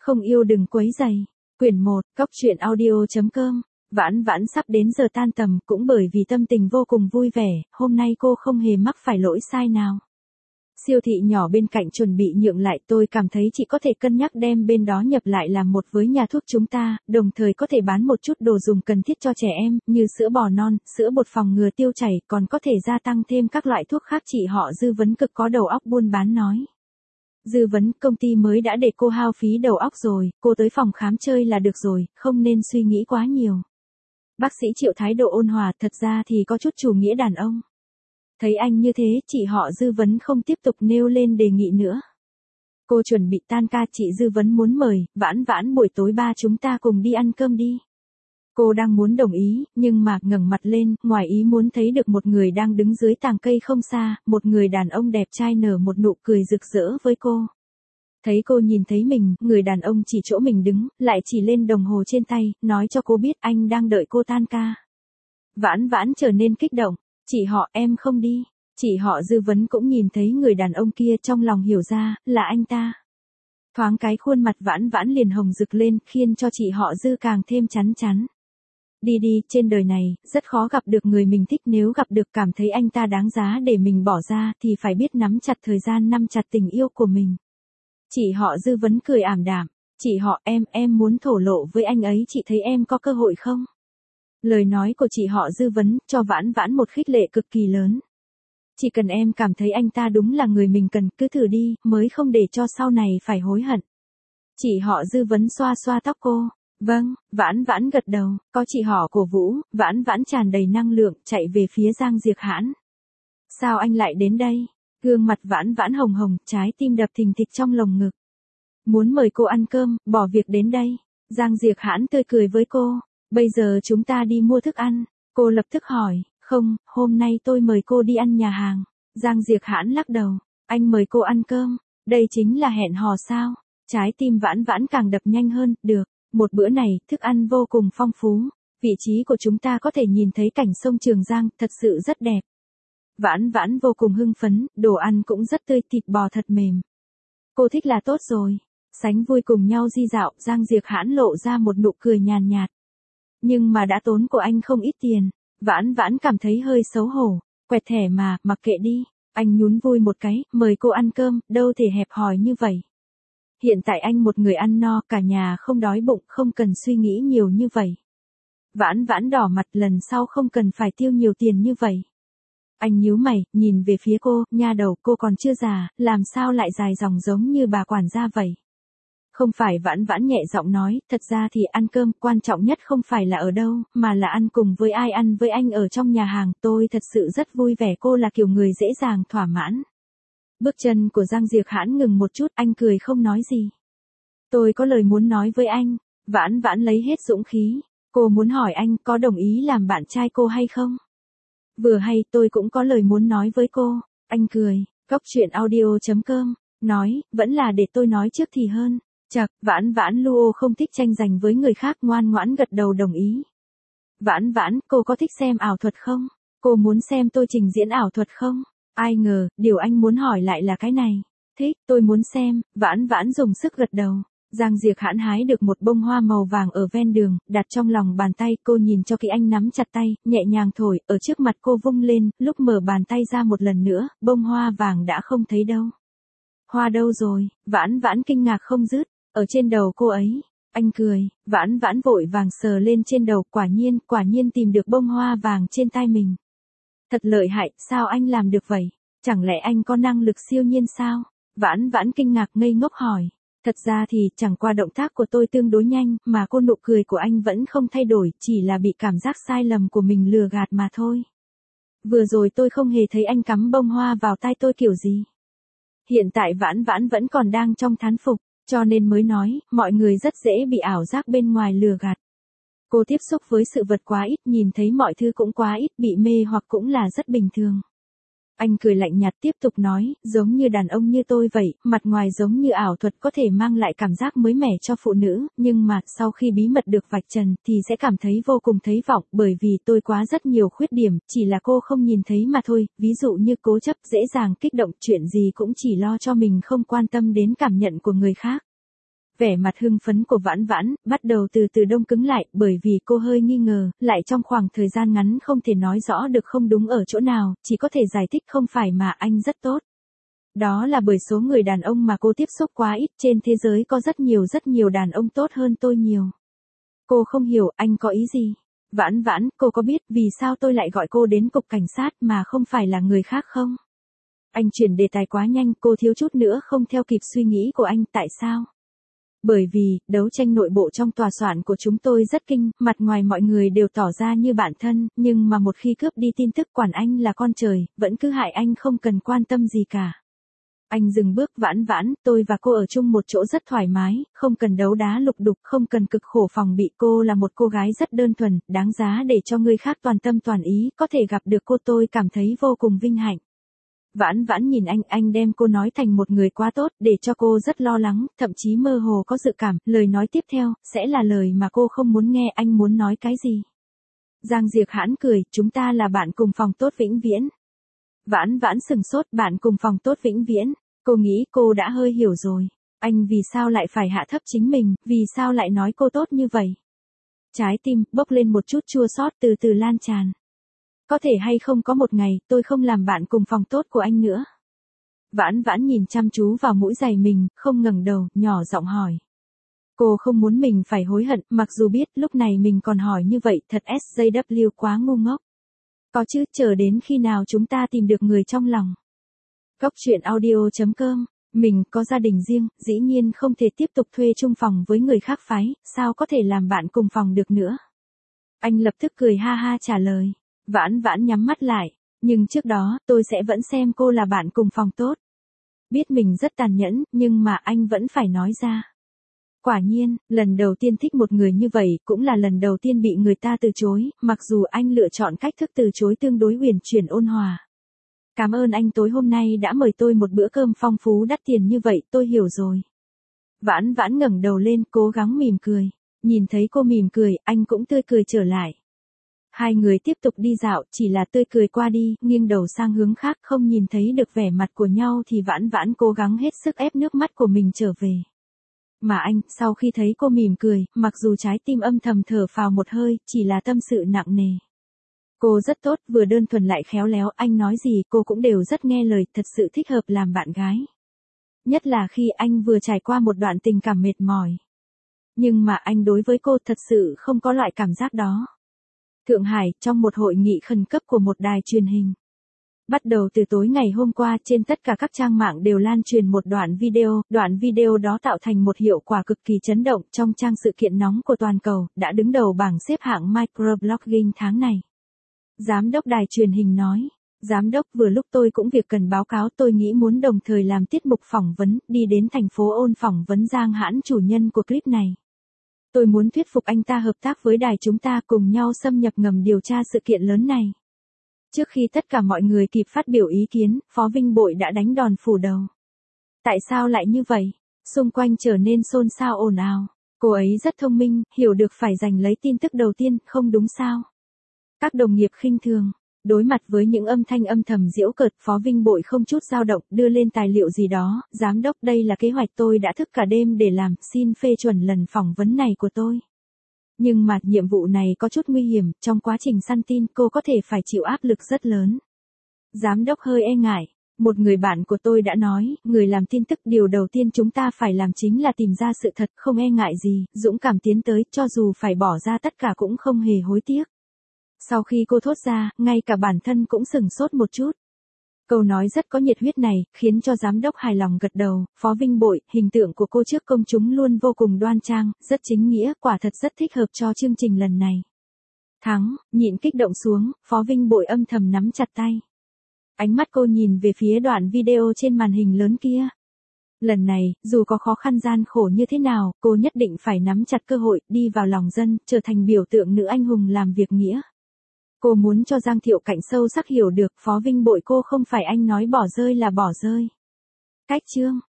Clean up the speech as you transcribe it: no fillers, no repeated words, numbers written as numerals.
Không yêu đừng quấy rầy. Quyển 1, Cóc truyện audio.com. Vãn vãn sắp đến giờ tan tầm, cũng bởi vì tâm tình vô cùng vui vẻ, hôm nay cô không hề mắc phải lỗi sai nào. Siêu thị nhỏ bên cạnh chuẩn bị nhượng lại, tôi cảm thấy chị có thể cân nhắc đem bên đó nhập lại làm một với nhà thuốc chúng ta, đồng thời có thể bán một chút đồ dùng cần thiết cho trẻ em, như sữa bò non, sữa bột phòng ngừa tiêu chảy, còn có thể gia tăng thêm các loại thuốc khác. Chị họ Dư Vấn cực có đầu óc buôn bán nói. Dư Vấn, công ty mới đã để cô hao phí đầu óc rồi, cô tới phòng khám chơi là được rồi, không nên suy nghĩ quá nhiều. Bác sĩ Triệu thái độ ôn hòa, thật ra thì có chút chủ nghĩa đàn ông. Thấy anh như thế, chị họ Dư Vấn không tiếp tục nêu lên đề nghị nữa. Cô chuẩn bị tan ca, chị Dư Vấn muốn mời, Vãn Vãn buổi tối ba chúng ta cùng đi ăn cơm đi. Cô đang muốn đồng ý, nhưng mà ngẩng mặt lên, ngoài ý muốn thấy được một người đang đứng dưới tàng cây không xa, một người đàn ông đẹp trai nở một nụ cười rực rỡ với cô. Thấy cô nhìn thấy mình, người đàn ông chỉ chỗ mình đứng, lại chỉ lên đồng hồ trên tay, nói cho cô biết anh đang đợi cô tan ca. Vãn Vãn trở nên kích động, chị họ em không đi. Chị họ Dư Vấn cũng nhìn thấy người đàn ông kia, trong lòng hiểu ra, là anh ta. Thoáng cái khuôn mặt Vãn Vãn liền hồng rực lên, khiến cho chị họ Dư càng thêm chắn chắn. Đi đi, trên đời này, rất khó gặp được người mình thích, nếu gặp được cảm thấy anh ta đáng giá để mình bỏ ra, thì phải biết nắm chặt thời gian, nắm chặt tình yêu của mình. Chị họ Dư Vấn cười ảm đạm, chị họ em muốn thổ lộ với anh ấy, chị thấy em có cơ hội không? Lời nói của chị họ Dư Vấn, cho Vãn Vãn một khích lệ cực kỳ lớn. Chỉ cần em cảm thấy anh ta đúng là người mình cần, cứ thử đi, mới không để cho sau này phải hối hận. Chị họ Dư Vấn xoa xoa tóc cô. Vâng, Vãn Vãn gật đầu, có chị họ cổ vũ, Vãn Vãn tràn đầy năng lượng, chạy về phía Giang Diệc Hãn. Sao anh lại đến đây? Gương mặt Vãn Vãn hồng hồng, trái tim đập thình thịch trong lồng ngực. Muốn mời cô ăn cơm, bỏ việc đến đây. Giang Diệc Hãn tươi cười với cô. Bây giờ chúng ta đi mua thức ăn. Cô lập tức hỏi, không, hôm nay tôi mời cô đi ăn nhà hàng. Giang Diệc Hãn lắc đầu, anh mời cô ăn cơm, đây chính là hẹn hò sao? Trái tim Vãn Vãn càng đập nhanh hơn, được. Một bữa này, thức ăn vô cùng phong phú. Vị trí của chúng ta có thể nhìn thấy cảnh sông Trường Giang, thật sự rất đẹp. Vãn Vãn vô cùng hưng phấn, đồ ăn cũng rất tươi, thịt bò thật mềm. Cô thích là tốt rồi. Sánh vui cùng nhau di dạo, Giang Diệc Hãn lộ ra một nụ cười nhàn nhạt. Nhưng mà đã tốn của anh không ít tiền. Vãn Vãn cảm thấy hơi xấu hổ. Quẹt thẻ mà, mặc kệ đi. Anh nhún vui một cái, mời cô ăn cơm, đâu thể hẹp hòi như vậy. Hiện tại anh một người ăn no, cả nhà không đói bụng, không cần suy nghĩ nhiều như vậy. Vãn Vãn đỏ mặt, lần sau không cần phải tiêu nhiều tiền như vậy. Anh nhíu mày, nhìn về phía cô, nha đầu, cô còn chưa già, làm sao lại dài dòng giống như bà quản gia vậy? Không phải, Vãn Vãn nhẹ giọng nói, thật ra thì ăn cơm, quan trọng nhất không phải là ở đâu, mà là ăn cùng với ai, ăn với anh ở trong nhà hàng, tôi thật sự rất vui vẻ, cô là kiểu người dễ dàng thỏa mãn. Bước chân của Giang Diệc Hãn ngừng một chút, anh cười không nói gì. Tôi có lời muốn nói với anh. Vãn Vãn lấy hết dũng khí. Cô muốn hỏi anh có đồng ý làm bạn trai cô hay không? Vừa hay tôi cũng có lời muốn nói với cô. Anh cười, Cóc truyện audio.com, nói, vẫn là để tôi nói trước thì hơn. Chậc, Vãn Vãn Luo không thích tranh giành với người khác, ngoan ngoãn gật đầu đồng ý. Vãn Vãn, cô có thích xem ảo thuật không? Cô muốn xem tôi trình diễn ảo thuật không? Ai ngờ, điều anh muốn hỏi lại là cái này. Thích, tôi muốn xem. Vãn Vãn dùng sức gật đầu. Giang Diệc Hãn hái được một bông hoa màu vàng ở ven đường, đặt trong lòng bàn tay, cô nhìn cho kỹ, anh nắm chặt tay, nhẹ nhàng thổi, ở trước mặt cô vung lên, lúc mở bàn tay ra một lần nữa, bông hoa vàng đã không thấy đâu. Hoa đâu rồi? Vãn Vãn kinh ngạc không dứt, ở trên đầu cô ấy. Anh cười, Vãn Vãn vội vàng sờ lên trên đầu, quả nhiên tìm được bông hoa vàng trên tay mình. Thật lợi hại, sao anh làm được vậy? Chẳng lẽ anh có năng lực siêu nhiên sao? Vãn Vãn kinh ngạc ngây ngốc hỏi. Thật ra thì chẳng qua động tác của tôi tương đối nhanh, mà cô nụ cười của anh vẫn không thay đổi, chỉ là bị cảm giác sai lầm của mình lừa gạt mà thôi. Vừa rồi tôi không hề thấy anh cắm bông hoa vào tai tôi kiểu gì. Hiện tại Vãn Vãn vẫn còn đang trong thán phục, cho nên mới nói, mọi người rất dễ bị ảo giác bên ngoài lừa gạt. Cô tiếp xúc với sự vật quá ít, nhìn thấy mọi thứ cũng quá ít, bị mê hoặc cũng là rất bình thường. Anh cười lạnh nhạt tiếp tục nói, giống như đàn ông như tôi vậy, mặt ngoài giống như ảo thuật có thể mang lại cảm giác mới mẻ cho phụ nữ, nhưng mà sau khi bí mật được vạch trần thì sẽ cảm thấy vô cùng thấy vọng, bởi vì tôi quá rất nhiều khuyết điểm, chỉ là cô không nhìn thấy mà thôi, ví dụ như cố chấp, dễ dàng kích động, chuyện gì cũng chỉ lo cho mình, không quan tâm đến cảm nhận của người khác. Vẻ mặt hưng phấn của Vãn Vãn bắt đầu từ từ đông cứng lại, bởi vì cô hơi nghi ngờ, lại trong khoảng thời gian ngắn không thể nói rõ được không đúng ở chỗ nào, chỉ có thể giải thích không phải mà anh rất tốt. Đó là bởi số người đàn ông mà cô tiếp xúc quá ít, trên thế giới có rất nhiều đàn ông tốt hơn tôi nhiều. Cô không hiểu anh có ý gì. Vãn Vãn, cô có biết vì sao tôi lại gọi cô đến cục cảnh sát mà không phải là người khác không? Anh chuyển đề tài quá nhanh, cô thiếu chút nữa không theo kịp suy nghĩ của anh, tại sao? Bởi vì, đấu tranh nội bộ trong tòa soạn của chúng tôi rất kinh, mặt ngoài mọi người đều tỏ ra như bạn thân, nhưng mà một khi cướp đi tin tức quản anh là con trời, vẫn cứ hại anh không cần quan tâm gì cả. Anh dừng bước. Vãn Vãn, tôi và cô ở chung một chỗ rất thoải mái, không cần đấu đá lục đục, không cần cực khổ phòng bị. Cô là một cô gái rất đơn thuần, đáng giá để cho người khác toàn tâm toàn ý, có thể gặp được cô tôi cảm thấy vô cùng vinh hạnh. Vãn Vãn nhìn anh đem cô nói thành một người quá tốt, để cho cô rất lo lắng, thậm chí mơ hồ có dự cảm, lời nói tiếp theo, sẽ là lời mà cô không muốn nghe. Anh muốn nói cái gì? Giang Diệc hãn cười, chúng ta là bạn cùng phòng tốt vĩnh viễn. Vãn Vãn sừng sốt, bạn cùng phòng tốt vĩnh viễn. Cô nghĩ cô đã hơi hiểu rồi. Anh vì sao lại phải hạ thấp chính mình, vì sao lại nói cô tốt như vậy? Trái tim bốc lên một chút chua xót từ từ lan tràn. Có thể hay không có một ngày, tôi không làm bạn cùng phòng tốt của anh nữa. Vãn Vãn nhìn chăm chú vào mũi giày mình, không ngẩng đầu, nhỏ giọng hỏi. Cô không muốn mình phải hối hận, mặc dù biết lúc này mình còn hỏi như vậy, thật SJW quá ngu ngốc. Có chứ, chờ đến khi nào chúng ta tìm được người trong lòng. Góc truyện audio.com. Mình có gia đình riêng, dĩ nhiên không thể tiếp tục thuê chung phòng với người khác phái, sao có thể làm bạn cùng phòng được nữa. Anh lập tức cười ha ha trả lời. Vãn Vãn nhắm mắt lại, nhưng trước đó, tôi sẽ vẫn xem cô là bạn cùng phòng tốt. Biết mình rất tàn nhẫn, nhưng mà anh vẫn phải nói ra. Quả nhiên, lần đầu tiên thích một người như vậy, cũng là lần đầu tiên bị người ta từ chối, mặc dù anh lựa chọn cách thức từ chối tương đối uyển chuyển ôn hòa. Cảm ơn anh tối hôm nay đã mời tôi một bữa cơm phong phú đắt tiền như vậy, tôi hiểu rồi. Vãn Vãn ngẩng đầu lên, cố gắng mỉm cười. Nhìn thấy cô mỉm cười, anh cũng tươi cười trở lại. Hai người tiếp tục đi dạo, chỉ là tươi cười qua đi, nghiêng đầu sang hướng khác, không nhìn thấy được vẻ mặt của nhau thì Vãn Vãn cố gắng hết sức ép nước mắt của mình trở về. Mà anh, sau khi thấy cô mỉm cười, mặc dù trái tim âm thầm thở phào một hơi, chỉ là tâm sự nặng nề. Cô rất tốt, vừa đơn thuần lại khéo léo, anh nói gì cô cũng đều rất nghe lời, thật sự thích hợp làm bạn gái. Nhất là khi anh vừa trải qua một đoạn tình cảm mệt mỏi. Nhưng mà anh đối với cô thật sự không có loại cảm giác đó. Thượng Hải, trong một hội nghị khẩn cấp của một đài truyền hình. Bắt đầu từ tối ngày hôm qua, trên tất cả các trang mạng đều lan truyền một đoạn video đó tạo thành một hiệu quả cực kỳ chấn động trong trang sự kiện nóng của toàn cầu, đã đứng đầu bảng xếp hạng microblogging tháng này. Giám đốc đài truyền hình nói, giám đốc vừa lúc tôi cũng việc cần báo cáo, tôi nghĩ muốn đồng thời làm tiết mục phỏng vấn, đi đến thành phố Ôn phỏng vấn Giang Hãn chủ nhân của clip này. Tôi muốn thuyết phục anh ta hợp tác với đài chúng ta cùng nhau xâm nhập ngầm điều tra sự kiện lớn này. Trước khi tất cả mọi người kịp phát biểu ý kiến, Phó Vinh Bội đã đánh đòn phủ đầu. Tại sao lại như vậy? Xung quanh trở nên xôn xao ồn ào. Cô ấy rất thông minh, hiểu được phải giành lấy tin tức đầu tiên, không đúng sao? Các đồng nghiệp khinh thường. Đối mặt với những âm thanh âm thầm giễu cợt, Phó Vinh Bội không chút dao động, đưa lên tài liệu gì đó. Giám đốc, đây là kế hoạch tôi đã thức cả đêm để làm, xin phê chuẩn lần phỏng vấn này của tôi. Nhưng mà, nhiệm vụ này có chút nguy hiểm, trong quá trình săn tin, cô có thể phải chịu áp lực rất lớn. Giám đốc hơi e ngại. Một người bạn của tôi đã nói, người làm tin tức điều đầu tiên chúng ta phải làm chính là tìm ra sự thật, không e ngại gì, dũng cảm tiến tới, cho dù phải bỏ ra tất cả cũng không hề hối tiếc. Sau khi cô thốt ra, ngay cả bản thân cũng sửng sốt một chút. Câu nói rất có nhiệt huyết này, khiến cho giám đốc hài lòng gật đầu. Phó Vinh Bội, hình tượng của cô trước công chúng luôn vô cùng đoan trang, rất chính nghĩa, quả thật rất thích hợp cho chương trình lần này. Thắng, nhịn kích động xuống, Phó Vinh Bội âm thầm nắm chặt tay. Ánh mắt cô nhìn về phía đoạn video trên màn hình lớn kia. Lần này, dù có khó khăn gian khổ như thế nào, cô nhất định phải nắm chặt cơ hội, đi vào lòng dân, trở thành biểu tượng nữ anh hùng làm việc nghĩa. Cô muốn cho Giang Thiệu Cảnh sâu sắc hiểu được, Phó Vinh Bội cô không phải anh nói bỏ rơi là bỏ rơi. Cách chương